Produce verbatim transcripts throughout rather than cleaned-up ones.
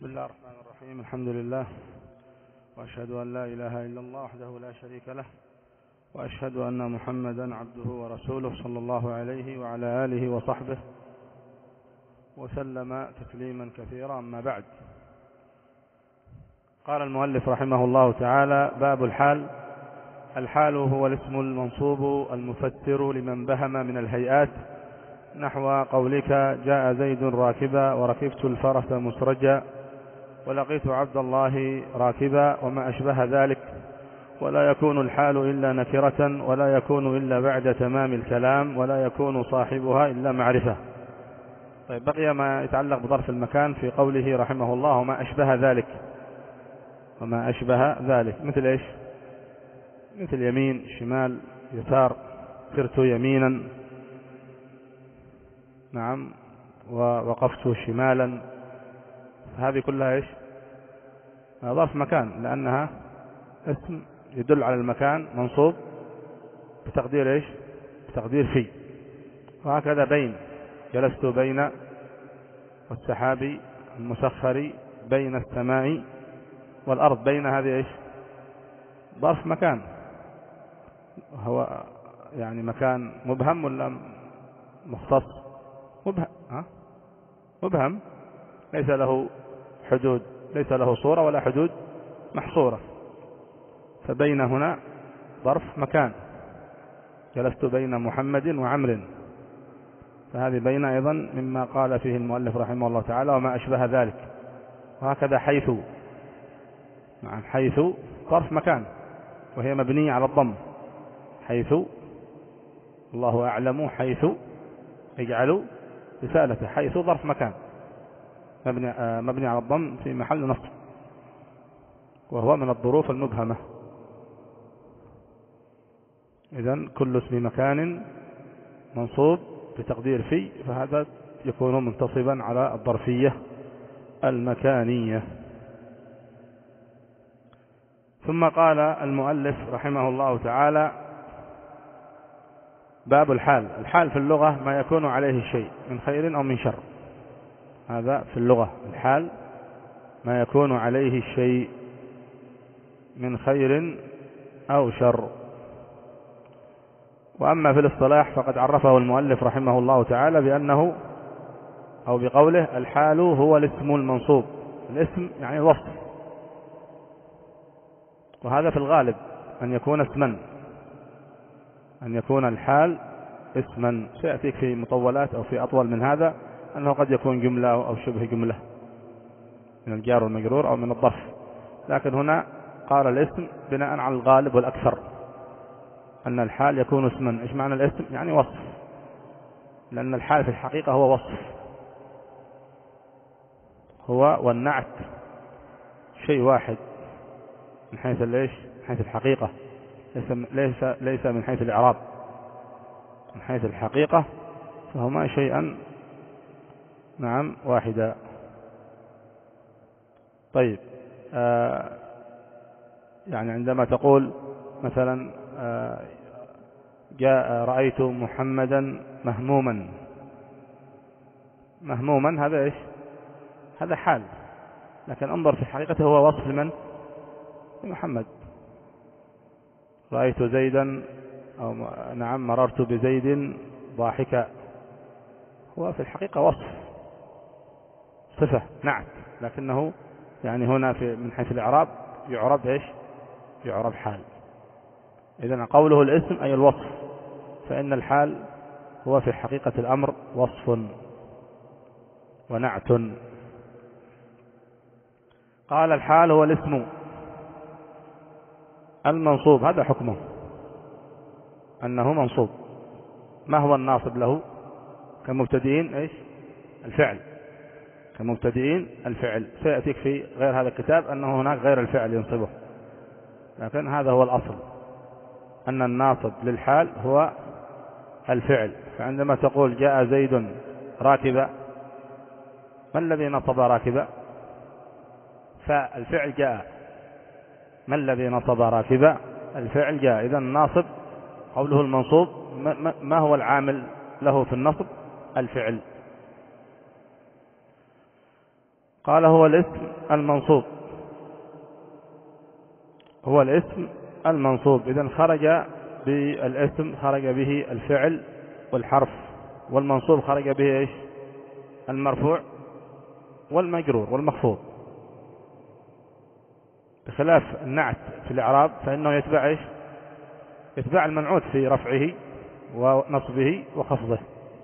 بسم الله الرحمن الرحيم. الحمد لله، وأشهد أن لا إله إلا الله وحده لا شريك له، وأشهد أن محمدا عبده ورسوله صلى الله عليه وعلى آله وصحبه وسلم تسليما كثيرا. أما بعد، قال المؤلف رحمه الله تعالى: باب الحال. الحال هو الاسم المنصوب المفسر لمن بهم من الهيئات، نحو قولك: جاء زيد راكبا، وركبت الفرس مسرجا، ولقيت عبد الله راكبا، وما أشبه ذلك. ولا يكون الحال إلا نكرة، ولا يكون إلا بعد تمام الكلام، ولا يكون صاحبها إلا معرفة. طيب، بقي ما يتعلق بظرف المكان في قوله رحمه الله: وما أشبه ذلك. وما أشبه ذلك مثل إيش؟ مثل يمين، شمال، يسار. سرت يمينا، نعم، ووقفت شمالا. هذه كلها إيش؟ ظرف مكان، لأنها اسم يدل على المكان، منصوب بتقدير إيش؟ بتقدير في. وهكذا بين: جلست بين والسحاب المسخر بين السماء والأرض. بين هذه إيش؟ ظرف مكان. هو يعني مكان مبهم ولا مختص؟ مبهم. ها؟ مبهم، ليس له حدود، ليس له صورة ولا حدود محصورة. فبين هنا ظرف مكان. جلست بين محمد وعمر، فهذه بين أيضا مما قال فيه المؤلف رحمه الله تعالى: وما أشبه ذلك. وهكذا حيث. نعم، حيث ظرف مكان، وهي مبنية على الضم. حيث الله أعلم حيث اجعلوا رسالته. حيث ظرف مكان مبني, آه مبني على الضم في محل نصب، وهو من الظروف المبهمة. إذن كل اسم مكان منصوب بتقدير في، فهذا يكون منتصبا على الظرفية المكانية. ثم قال المؤلف رحمه الله تعالى: باب الحال. الحال في اللغة ما يكون عليه شيء من خير أو من شر. هذا في اللغة. الحال ما يكون عليه الشيء من خير أو شر. وأما في الاصطلاح فقد عرفه المؤلف رحمه الله تعالى بأنه، أو بقوله: الحال هو الاسم المنصوب. الاسم يعني الوصف، وهذا في الغالب أن يكون اسما، أن يكون الحال اسما. سيأتيك في مطولات أو في أطول من هذا أنه قد يكون جملة أو شبه جملة من الجار والمجرور أو من الظرف، لكن هنا قال الاسم بناء على الغالب والأكثر، أن الحال يكون اسما. إيش معنى الاسم؟ يعني وصف، لأن الحال في الحقيقة هو وصف. هو والنعت شيء واحد من حيث ليش؟ من حيث الحقيقة، ليس ليس من حيث الإعراب. من حيث الحقيقة فهما شيئا، نعم، واحدا. طيب، آه يعني عندما تقول مثلا: آه جاء رأيت محمدا مهموما. مهموما هذا إيش؟ هذا حال، لكن انظر في حقيقته هو وصف لمن؟ لمحمد. رأيت زيدا، أو نعم مررت بزيد ضاحكا. هو في الحقيقة وصف، صفة، نعت، لكنه يعني هنا في من حيث الإعراب يعرب إيش؟ يعرب حال. إذن قوله الاسم أي الوصف، فإن الحال هو في حقيقة الأمر وصف ونعت. قال: الحال هو الاسم المنصوب. هذا حكمه، أنه منصوب. ما هو الناصب له؟ كمبتدئين إيش؟ الفعل. كمبتدئين الفعل. سيأتيك في غير هذا الكتاب أنه هناك غير الفعل ينصبه، لكن هذا هو الأصل، أن الناصب للحال هو الفعل. فعندما تقول: جاء زيد راكبا، ما الذي نصب راكبا؟ فالفعل جاء. ما الذي نصب راكبا؟ الفعل جاء. إذن الناصب قوله المنصوب، ما هو العامل له في النصب؟ الفعل. قال: هو الاسم المنصوب، هو الاسم المنصوب. إذن خرج بالاسم خرج به الفعل والحرف، والمنصوب خرج به إيش؟ المرفوع والمجرور والمخفوض، بخلاف النعت في الإعراب فإنه يتبع إيش؟ يتبع المنعوت في رفعه ونصبه وخفضه.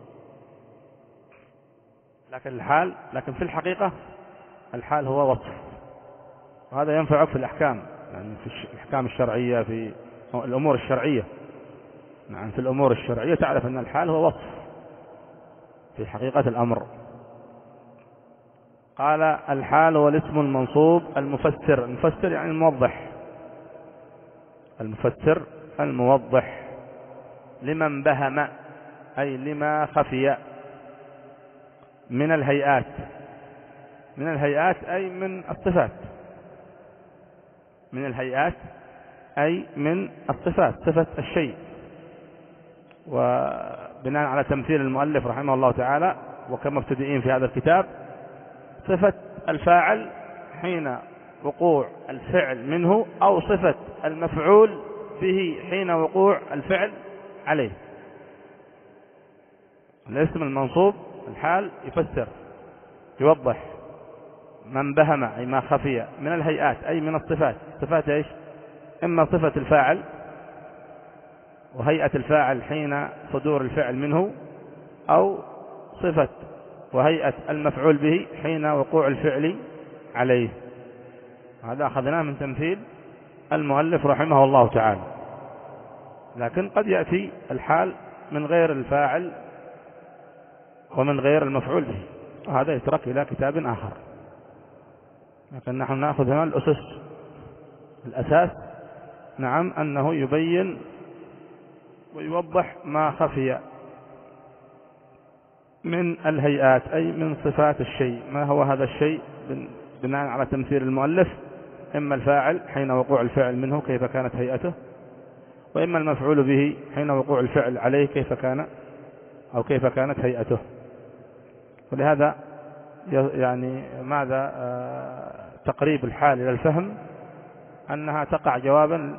لكن الحال لكن في الحقيقة الحال هو وصف، وهذا ينفعك في الأحكام، يعني في الأحكام الشرعية، في الأمور الشرعية. نعم، في الأمور الشرعية تعرف أن الحال هو وصف في حقيقة الأمر. قال الحال هو الاسم المنصوب المفسر. المفسر يعني الموضح، المفسر الموضح لمن بهم، أي لما خفي من الهيئات. من الهيئات أي من الصفات، من الهيئات أي من الصفات، صفة الشيء. وبناء على تمثيل المؤلف رحمه الله تعالى وكما ابتدئين في هذا الكتاب، صفة الفاعل حين وقوع الفعل منه، أو صفة المفعول به حين وقوع الفعل عليه. الاسم المنصوب الحال يفسر يوضح من بهم، أي ما خفي من الهيئات أي من الصفات. صفات إيش؟ إما صفة الفاعل وهيئة الفاعل حين صدور الفعل منه، أو صفة وهيئة المفعول به حين وقوع الفعل عليه. هذا أخذناه من تمثيل المؤلف رحمه الله تعالى. لكن قد يأتي الحال من غير الفاعل ومن غير المفعول به، وهذا يترك إلى كتاب آخر. لكن نحن نأخذ هنا الأسس، الأساس نعم أنه يبين ويوضح ما خفي من الهيئات أي من صفات الشيء. ما هو هذا الشيء؟ بناء على تمثيل المؤلف، إما الفاعل حين وقوع الفعل منه كيف كانت هيئته، وإما المفعول به حين وقوع الفعل عليه كيف كان أو كيف كانت هيئته. ولهذا يعني ماذا تقريب الحال إلى الفهم أنها تقع جوابا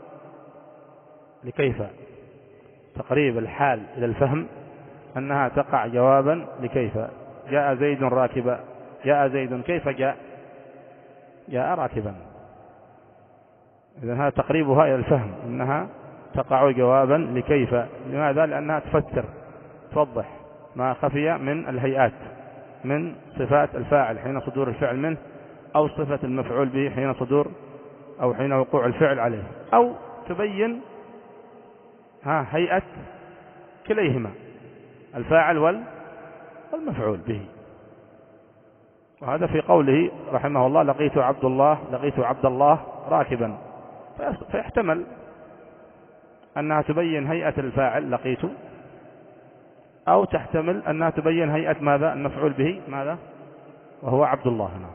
لكيف. تقريب الحال إلى الفهم أنها تقع جوابا لكيف. جاء زيد راكبا، جاء زيد كيف جاء؟ جاء راكبا. إذن هذا تقريبها إلى الفهم، أنها تقع جوابا لكيف. لماذا؟ لأنها تفسر توضح ما خفي من الهيئات، من صفات الفاعل حين صدور الفعل منه، أو صفة المفعول به حين صدور أو حين وقوع الفعل عليه، أو تبين ها هيئة كليهما، الفاعل والمفعول به. وهذا في قوله رحمه الله لقيت عبد الله لقيت عبد الله راكبا، فيحتمل أنها تبين هيئة الفاعل لقيت، أو تحتمل أنها تبين هيئة ماذا؟ المفعول به ماذا؟ وهو عبد الله هنا.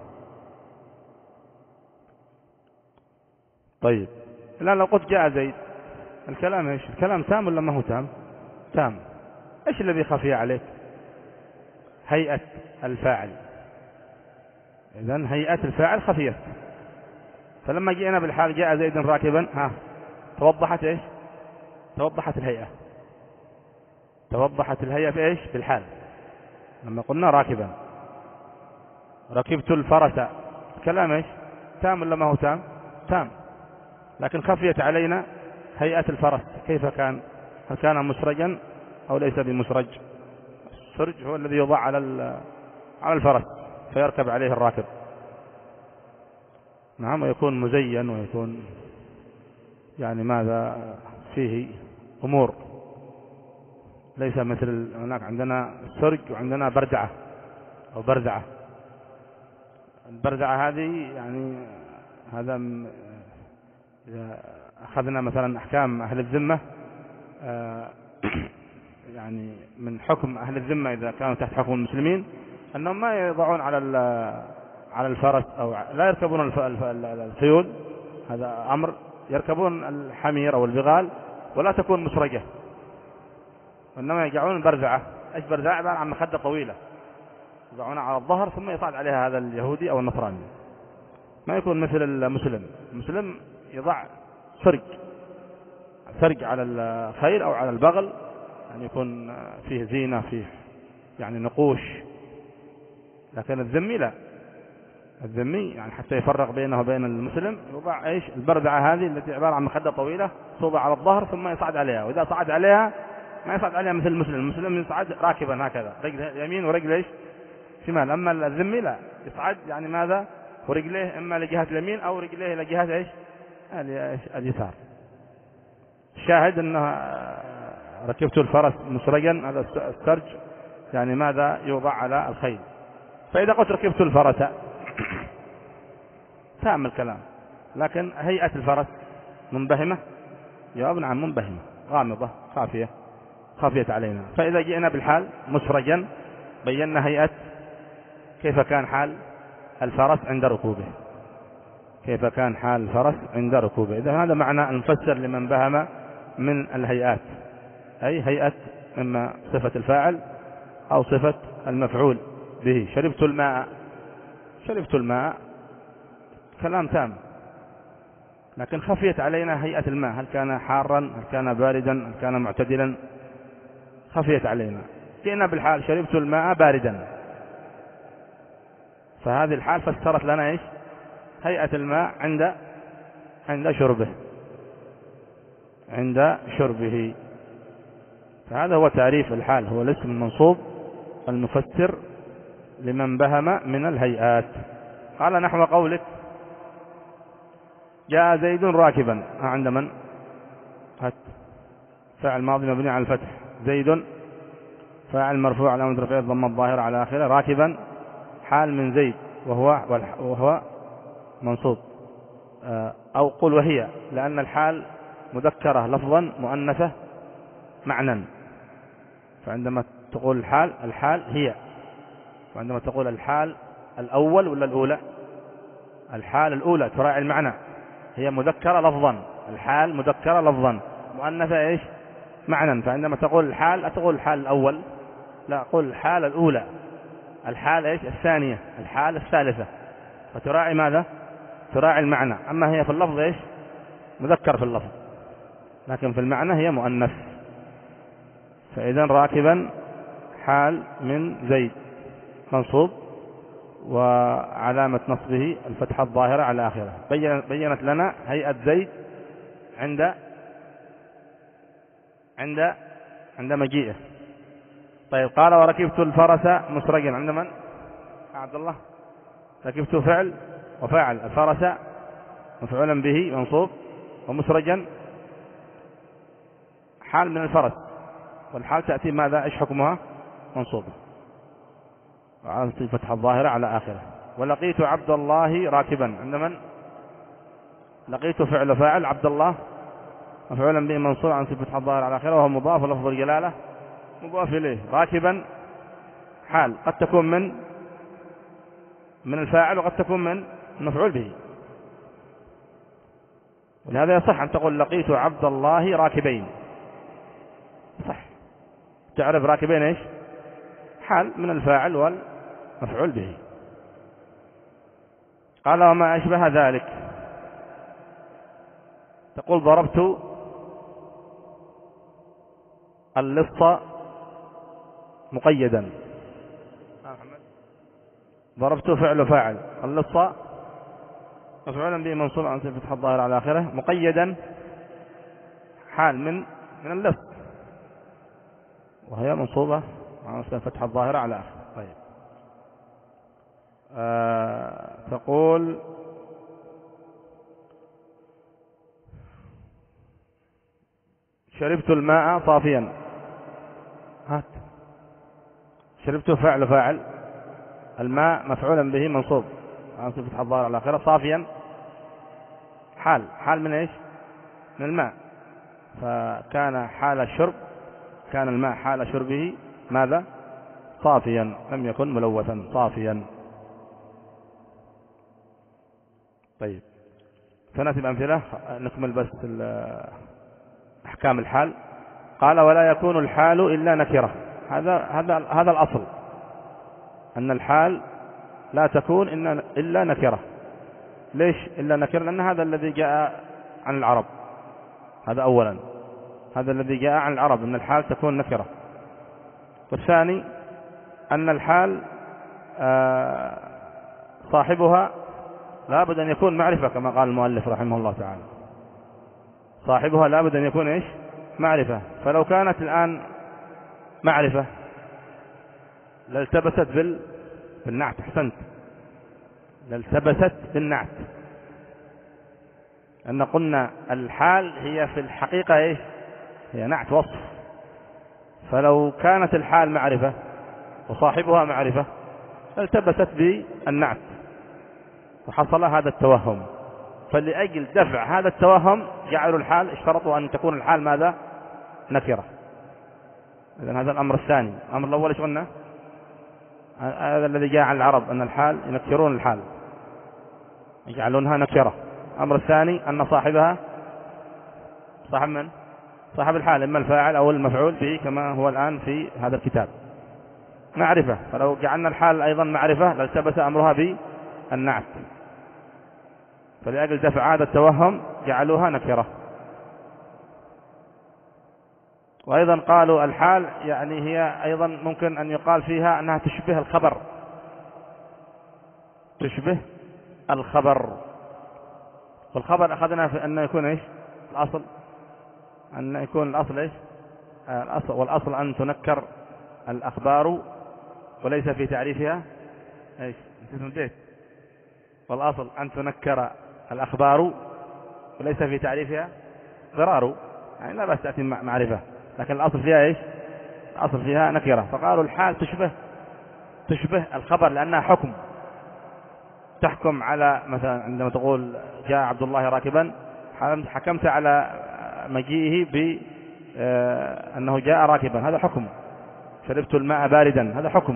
طيب الآن لو قلت جاء زيد، الكلام إيش؟ الكلام تام ولا ما هو تام؟ تام. إيش الذي خفي عليك؟ هيئة الفاعل. إذن هيئة الفاعل خفيت، فلما جئنا بالحال جاء زيد راكبا، ها توضحت إيش؟ توضحت الهيئة. توضحت الهيئة في إيش؟ بالحال. لما قلنا راكبا ركبت الفرس، الكلام إيش؟ تام ولا ما هو تام؟ تام. لكن خفيت علينا هيئة الفرس، كيف كان؟ هل كان مسرجا أو ليس بمسرج؟ السرج هو الذي يوضع على على الفرس فيركب عليه الراكب، نعم، ويكون مزين ويكون يعني ماذا فيه أمور، ليس مثل هناك عندنا سرج وعندنا بردعة أو بردعة. البردعة هذه يعني هذا إذا أخذنا مثلا أحكام أهل الذمة، يعني من حكم أهل الذمة إذا كانوا تحت حكم المسلمين أنهم ما يضعون على على الفرس أو لا يركبون الخيول، هذا أمر. يركبون الحمير أو البغال ولا تكون مسرجة، وإنما يجعلون البردعة. إيش بردعة؟ عبارة عن مخدة طويلة يضعونها على الظهر ثم يصعد عليها هذا اليهودي أو النصراني، ما يكون مثل المسلم. المسلم يضع سرج سرج على الخيل أو على البغل، يعني يكون فيه زينة، فيه يعني نقوش. لكن الذمي لا، الذمي يعني حتى يفرق بينه وبين المسلم يوضع ايش البردعة هذه التي عبارة عن مخدة طويلة توضع على الظهر ثم يصعد عليها، وإذا صعد عليها ما يصعد عليها مثل المسلم. المسلم يصعد راكبا هكذا، رجله يمين ورجله ايش شمال. أما الذمي لا، يصعد يعني ماذا ورجليه إما لجهة اليمين أو رجليه لجهة ايش اليسار. الشاهد أنه ركبت الفرس مسرجا، هذا السرج يعني ماذا يوضع على الخيل. فإذا قلت ركبت الفرس تام الكلام، لكن هيئة الفرس منبهمة؟ جواب نعم منبهمة، غامضة خافية، خافية علينا. فإذا جئنا بالحال مسرجا بينا هيئة كيف كان حال الفرس عند ركوبه، كيف كان حال الفرس عند ركوبه. إذا هذا معنى نفسر لمن بهم من الهيئات، أي هيئة إما صفة الفاعل أو صفة المفعول به. شربت الماء، شربت الماء كلام تام، لكن خفيت علينا هيئة الماء، هل كان حارا، هل كان باردا، هل كان معتدلا، خفيت علينا. جئنا بالحال شربت الماء باردا، فهذه الحال فسرت لنا ايش هيئة الماء عند عند شربه، عند شربه. فهذا هو تعريف الحال، هو الاسم المنصوب المفسر لمن بهم من الهيئات. قال نحو قولك جاء زيد راكبا، عند من؟ هات فاعل ماضي مبني على الفتح، زيد فاعل مرفوع على رفعه الضمه الظاهره على اخره، راكبا حال من زيد وهو وهو منصوب. او قل وهي، لان الحال مذكره لفظا مؤنثه معنى، فعندما تقول الحال الحال هي، وعندما تقول الحال الأول ولا الأولى؟ الحال الأولى تراعي المعنى، هي مذكرة لفظا، الحال مذكرة لفظا مؤنثة ايش معنى. فعندما تقول الحال أتقول الحال الأول، لا، قل الحال الأولى، الحال ايش الثانية، الحال الثالثة، فتراعي ماذا؟ تراعي المعنى. أما هي في اللفظ ايش مذكر في اللفظ، لكن في المعنى هي مؤنث. فإذا راكبا حال من زيد منصوب، وعلامة نصبه الفتحة الظاهرة على آخره. بينت لنا هيئة زيد عند عند عند مجيئه. طيب قال وركبت الفرس مسرجا، عند من؟ عبد الله. ركبت فعل وفاعل، الفرس مفعولا به منصوب، ومسرجا حال من الفرس، والحال تأتي ماذا ايش حكمها؟ منصوبة وعلامة الفتحة الظاهرة على آخره. ولقيت عبد الله راكبا، عند من؟ لقيت فعل فاعل، عبد الله مفعولا به منصوب عن الفتحة الظاهرة على آخره، وهو مضاف ولفظ الجلالة مضاف إليه. راكبا حال قد تكون من من الفاعل وقد تكون من المفعول به، ولهذا يصح أن تقول لقيت عبد الله راكبين، صح، تعرف راكبين ايش حال من الفاعل والمفعول به. قال وما أشبه ذلك، تقول ضربت اللص مقيدا، ضربت فعل فاعل، اللص مفعولا به منصوب عن فتحة الظاهرة على آخره، مقيدا حال من من اللص، وهي منصوبة عن فتحة الظاهرة على آخره. طيب آه تقول شربت الماء صافيا، هات شربت فعل فاعل، الماء مفعولا به منصوب عن فتحة الظاهرة على آخره، صافيا حال حال من ايش من الماء، فكان حال الشرب، كان الماء حال شربه ماذا صافيا، لم يكن ملوثا، صافيا. طيب سنأتي بأمثلة نكمل بس أحكام الحال. قال ولا يكون الحال إلا نكرة، هذا هذا هذا الأصل، أن الحال لا تكون إلا نكرة، ليش إلا نكرة؟ لأن هذا الذي جاء عن العرب، هذا أولا، هذا الذي جاء عن العرب أن الحال تكون نكرة. والثاني أن الحال صاحبها لابد أن يكون معرفة كما قال المؤلف رحمه الله تعالى، صاحبها لابد أن يكون إيش؟ معرفة. فلو كانت الآن معرفة لالتبست بال... بالنعت. أحسنت، لالتبست بالنعت، أن قلنا الحال هي في الحقيقة إيش؟ هي نعت وصف. فلو كانت الحال معرفة وصاحبها معرفة التبست بالنعت فحصل هذا التوهم. فلأجل دفع هذا التوهم جعلوا الحال، اشترطوا أن تكون الحال ماذا؟ نكرة. إذن هذا الأمر الثاني. الأمر الأول ايش قلنا؟ هذا الذي جاء عن العرب أن الحال ينكرون الحال، يجعلونها نكرة. الأمر الثاني أن صاحبها صاحب من؟ صاحب الحال، إما الفاعل أو المفعول به كما هو الآن في هذا الكتاب معرفة. فلو جعلنا الحال أيضا معرفة لالتبس أمرها بالنعت. فلأجل دفع هذا التوهم جعلوها نكرة. وأيضا قالوا الحال يعني هي أيضا ممكن أن يقال فيها أنها تشبه الخبر، تشبه الخبر. والخبر أخذنا في أن يكون إيش؟ الأصل أن يكون الأصل إيش؟ الأصل، والأصل أن تنكر الأخبار وليس في تعريفها إيش؟ نسيت. والأصل أن تنكر الأخبار وليس في تعريفها ضرار، يعني لا بس تأتي معرفة، لكن الأصل فيها إيش؟ الأصل فيها نكرة. فقالوا الحال تشبه تشبه الخبر لأنها حكم، تحكم على مثلا عندما تقول جاء عبد الله راكبا، حكمت على مجيئه بأنه جاء راكبا، هذا حكم. شربت الماء باردا، هذا حكم.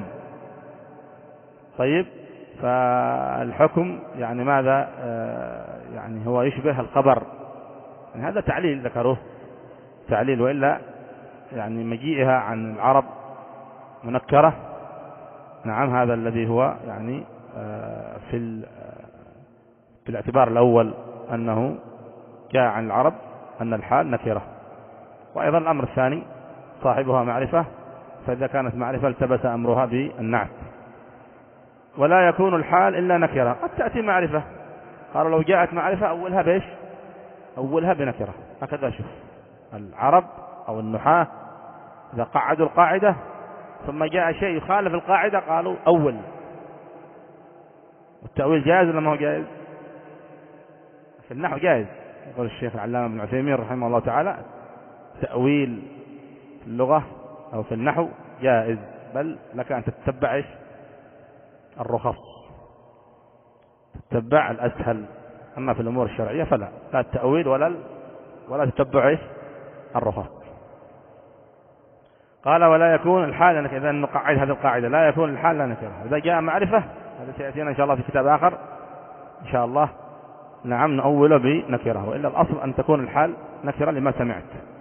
طيب، فالحكم يعني ماذا؟ يعني هو يشبه الخبر، يعني هذا تعليل ذكروه تعليل، وإلا يعني مجيئها عن العرب منكرة. نعم، هذا الذي هو يعني في في الاعتبار الأول أنه جاء عن العرب أن الحال نكرة. وأيضا الأمر الثاني صاحبها معرفة، فإذا كانت معرفة التبس أمرها بالنعت. ولا يكون الحال إلا نكرة. قد تأتي معرفة، قالوا لو جاءت معرفة أولها بإيش؟ أولها بنكرة. هكذا شوف العرب أو النحاة إذا قعدوا القاعدة ثم جاء شيء يخالف القاعدة قالوا أول. التأويل جائز ولا ما هو جائز؟ في النحو جائز. يقول الشيخ العلامة ابن عثيمين رحمه الله تعالى تأويل في اللغة أو في النحو جائز، بل لك أن تتبع إيش؟ الرخص، تتبع الأسهل. أما في الأمور الشرعية فلا، لا التأويل ولا ولا تتبع إيش؟ الرخص. قال ولا يكون الحال لنكرة. إذا نقعد هذه القاعدة، لا يكون الحال لنكرة. إذا جاء معرفة، هذا سيأتينا إن شاء الله في كتاب آخر إن شاء الله، نعم نؤوله بنكرة، وإلا الأصل أن تكون الحال نكرة لما سمعت.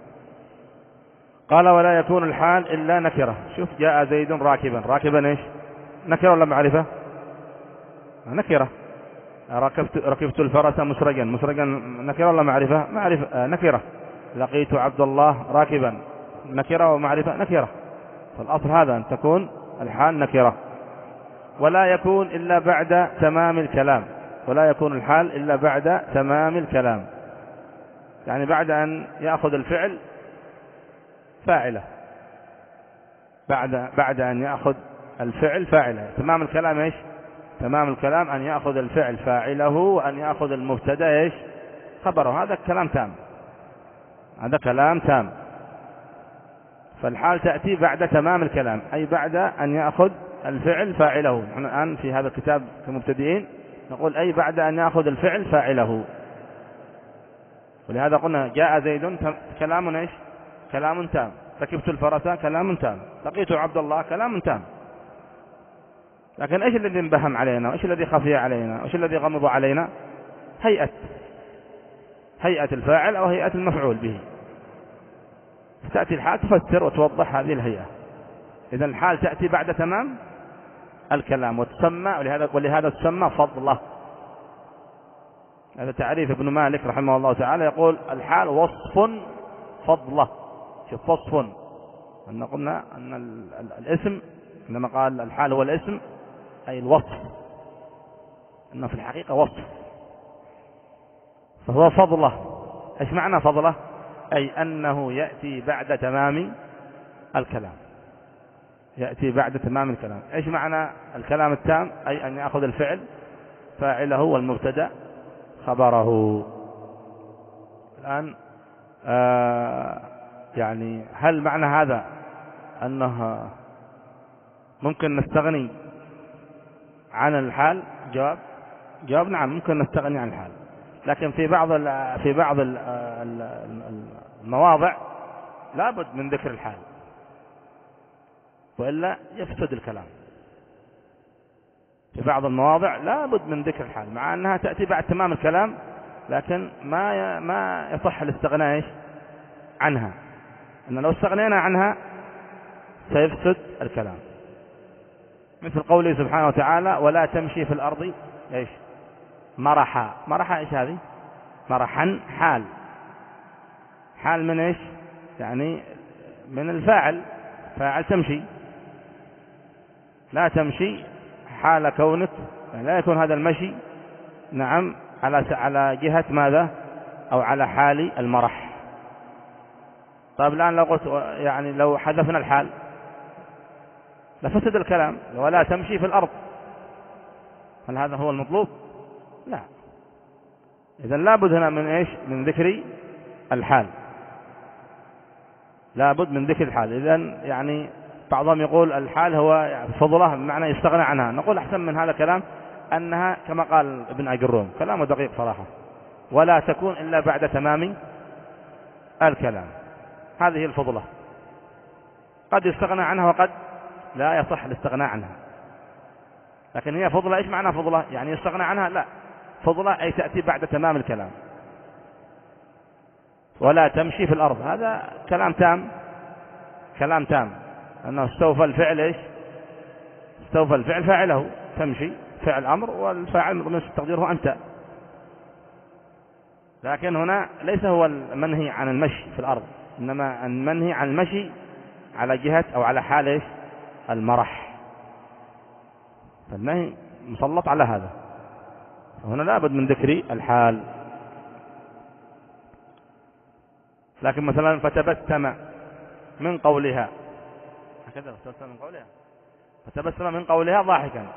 قال ولا يكون الحال إلا نكرة. شوف جاء زيد راكبا، راكبا إيش؟ نكرة ولا معرفة؟ نكرة. ركبت ركبت الفرس مسرجا، مسرجا نكرة ولا معرفة؟ معرفة نكرة. لقيت عبد الله راكبا، نكرة ومعرفة نكرة. فالأصل هذا أن تكون الحال نكرة. ولا يكون إلا بعد تمام الكلام. ولا يكون الحال إلا بعد تمام الكلام، يعني بعد أن يأخذ الفعل فاعله، بعد بعد أن يأخذ الفعل فاعله. تمام الكلام إيش؟ تمام الكلام أن يأخذ الفعل فاعله، وأن يأخذ المبتدا إيش؟ خبره. هذا كلام تام، هذا كلام تام. فالحال تأتي بعد تمام الكلام، أي بعد أن يأخذ الفعل فاعله. نحن الآن في هذا الكتاب كمبتدئين نقول أي بعد أن يأخذ الفعل فاعله. ولهذا قلنا جاء زيد كلام إيش؟ كلام تام. ركبت الفرس كلام تام. لقيت عبد الله كلام تام. لكن إيش الذي انبهم علينا؟ وإيش الذي خفي علينا؟ وإيش الذي غمض علينا؟ هيئة هيئة الفاعل أو هيئة المفعول به. تأتي الحال تفسر وتوضح هذه الهيئة. إذن الحال تأتي بعد تمام الكلام وتسمى، ولهذا ولهذا تسمى فضلة. هذا تعريف ابن مالك رحمه الله تعالى، يقول الحال وصف فضله. شوف وصف، أن قلنا أن الاسم عندما قال الحال هو الاسم أي الوصف، أنه في الحقيقة وصف، فهو فضله. إيش معنى فضله؟ أي أنه يأتي بعد تمام الكلام، يأتي بعد تمام الكلام. إيش معنى الكلام التام؟ أي أن يأخذ الفعل فاعله والمبتدأ خبره. الآن آه يعني هل معنى هذا أنه ممكن نستغني عن الحال؟ جواب جواب نعم، ممكن نستغني عن الحال، لكن في بعض في بعض المواضع لابد من ذكر الحال، وإلا يفسد الكلام. في بعض المواضع لابد من ذكر الحال مع أنها تأتي بعد تمام الكلام، لكن ما ما يصح الاستغناء عنها، أن لو استغنينا عنها سيفسد الكلام. مثل قوله سبحانه وتعالى ولا تمشي في الأرض إيش مرحا. مرحا إيش هذه؟ مرحا حال، حال من إيش؟ يعني من الفاعل، فاعل تمشي. لا تمشي حال كونك، يعني لا يكون هذا المشي نعم على على جهة ماذا؟ أو على حال المرح. طيب الآن لو قلت يعني لو حذفنا الحال لفسد الكلام. ولا تمشي في الأرض، هل هذا هو المطلوب؟ لا. إذن لابد هنا من إيش؟ من ذكر الحال، لابد من ذكر الحال. إذن يعني بعضهم يقول الحال هو فضله بمعنى يستغنى عنها. نقول أحسن من هذا الكلام أنها كما قال ابن أجروم، كلامه دقيق صراحة، ولا تكون إلا بعد تمام الكلام. هذه الفضلة قد يستغنى عنها وقد لا يصح الاستغناء عنها، لكن هي فضلة. إيش معنى فضلة؟ يعني يستغنى عنها؟ لا، فضلة أي تأتي بعد تمام الكلام. ولا تمشي في الأرض، هذا كلام تام، كلام تام، أنه استوفى الفعل إيش؟ استوفى الفعل فاعله، تمشي فعل أمر والفاعل من تقديره أنت. لكن هنا ليس هو المنهي عن المشي في الأرض، إنما المنهي عن المشي على جهة أو على حال إيش؟ المرح. فالنهي مسلط على هذا، فهنا لابد من ذكر الحال. لكن مثلا فتبسم من قولها، هكذا فتبسم من قولها، فتبسم من قولها ضاحكا،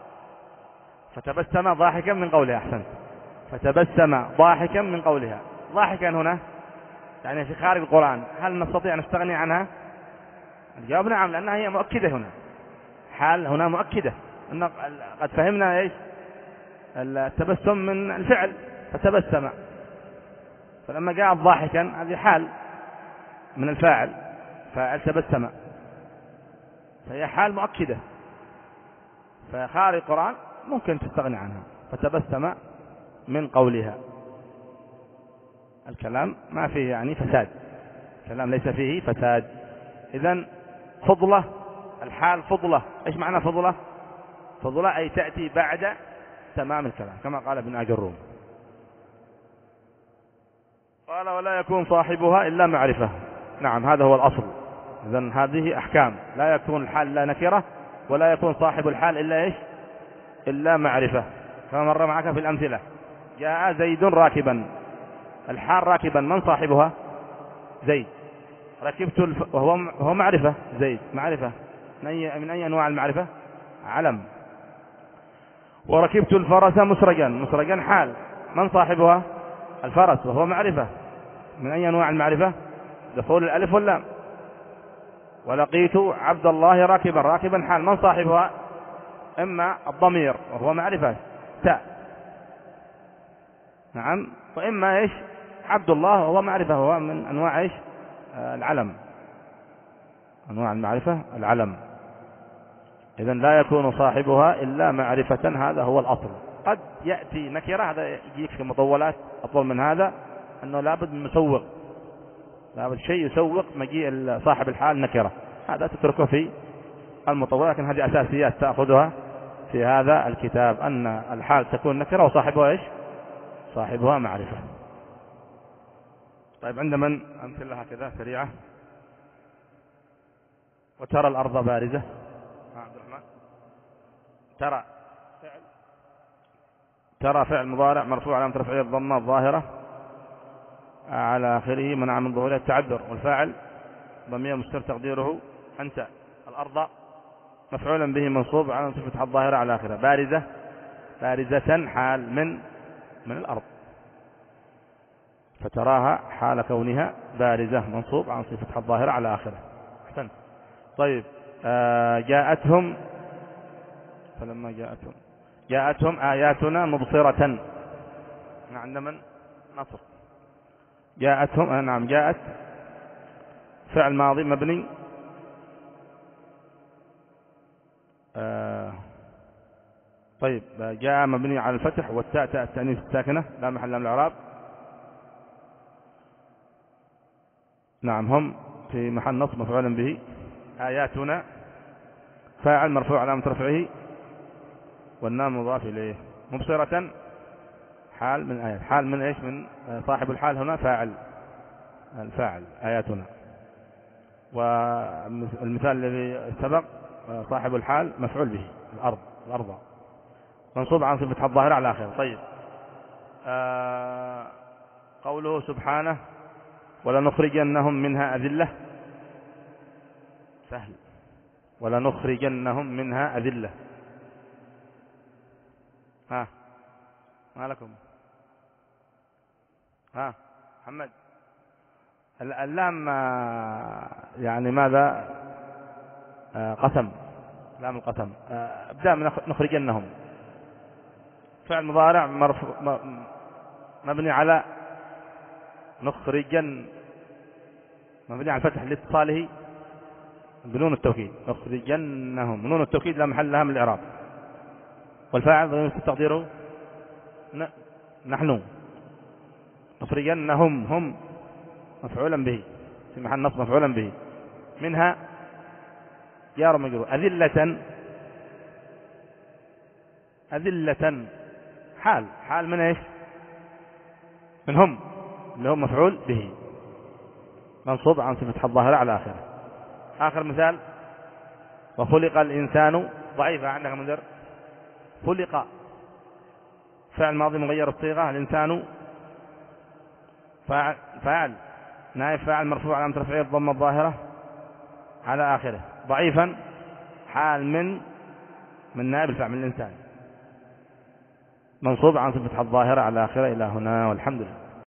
فتبسم ضاحكا من قولها. أحسنت، فتبسم ضاحكا من قولها. ضاحكا هنا يعني في خارج القرآن، هل نستطيع أن نستغني عنها؟ الجواب نعم، لأنها هي مؤكدة هنا، حال هنا مؤكدة. إن قد فهمنا إيش؟ التبسم من الفعل فتبسم، فلما جاء ضاحكا هذه حال من الفاعل، فاعل تبسم، فهي حال مؤكدة، فخارج القرآن ممكن تستغني عنها. فتبسم من قولها، الكلام ما فيه يعني فساد، الكلام ليس فيه فساد. إذن فضلة الحال فضلة. إيش معنى فضلة؟ فضلة أي تأتي بعد تمام الكلام، كما قال ابن أجروم. قال ولا يكون صاحبها إلا معرفة. نعم، هذا هو الأصل. إذن هذه أحكام، لا يكون الحال لا نكرة، ولا يكون صاحب الحال إلا إيش؟ إلا معرفة. كما مر معك في الأمثلة، جاء زيد راكبا، الحال راكبا، من صاحبها؟ زيد. ركبت الف... وهو وهو معرفة، زيد معرفة، من أي من أي أنواع المعرفة؟ علم. وركبت الفرس مسرجا، مسرجا حال، من صاحبها؟ الفرس، وهو معرفة، من أي أنواع المعرفة؟ دخول الألف واللام. ولقيت عبد الله راكبا، راكبا حال، من صاحبها؟ إما الضمير وهو معرفة تاء، نعم، وإما إيش؟ عبد الله وهو معرفة، هو من أنواع إيش؟ العلم، أنواع المعرفة العلم. إذن لا يكون صاحبها إلا معرفة، هذا هو الأصل. قد يأتي نكرة، هذا يجيك في مطولات أطول من هذا، أنه لابد من مسوق، لابد شيء يسوق مجيء صاحب الحال نكرة، هذا تتركه في المطولات. لكن هذه أساسيات تأخذها في هذا الكتاب، أن الحال تكون نكرة وصاحبها إيش؟ صاحبها معرفة. طيب عند من أمثلة هكذا سريعة؟ وترى الأرض بارزة. عبد الرحمن. ترى فعل ترى فعل مضارع مرفوع علامة رفعه الضمة الظاهرة على آخره منع من ظهوره التعذر، والفاعل ضمير مستتر تقديره أنت. الأرض مفعولا به منصوب على صفة الظاهرة على آخره. بارزة بارزة حال من من الأرض، فتراها حال كونها بارزة منصوب على صفة الظاهرة على آخره. أحسنت. طيب آه جاءتهم فلما جاءتهم جاءتهم آياتنا مبصرة. عند من؟ نصر. جاءتهم آه نعم جاءت فعل ماضي مبني آه طيب جاء مبني على الفتح والتاء تاء التأنيث الساكنة لا محل لها من الإعراب. نعم هم في محل نصب مفعولا به. آياتنا فاعل مرفوع علامة رفعه والنام مضاف إليه. مبصرة حال من آيات. حال من إيش؟ من صاحب الحال هنا فاعل الفاعل آياتنا. والمثال الذي سبق صاحب الحال مفعول به الأرض الأرض منصوب عن صفة الظاهرة على آخره. طيب آه قوله سبحانه ولنخرجنهم منها أذلة. سهل. ولنخرجنهم منها أذلة. ها ما لكم؟ ها محمد. اللام يعني ماذا؟ آه قسم. لام القسم. آه ابدأ من نخرجنهم. فعل مضارع مرفوع مبني على نخرجن مبني على الفتح لاتصاله بنون التوكيد. نخرجنهم نون التوكيد لا محل لها من الإعراب. والفاعل ضمير تقديره نحن. نخرجنهم هم مفعولا به في محل نصب مفعولا به. منها جار مجرور. أذلة أذلة حال حال من ايش؟ من هم اللي هو مفعول به منصوب عن صفة الظاهرة على آخره. آخر مثال وخلق الإنسان ضعيفة. عندك مدر. خلق فعل ماضي مغير الصيغة. الإنسان فاعل, فاعل. نائب فاعل مرفوع علامة رفعه الضمة الظاهرة على آخره. ضعيفا حال من من نائب الفاعل من الإنسان منصوب عن صفة الظاهرة على آخره. إلى هنا والحمد لله.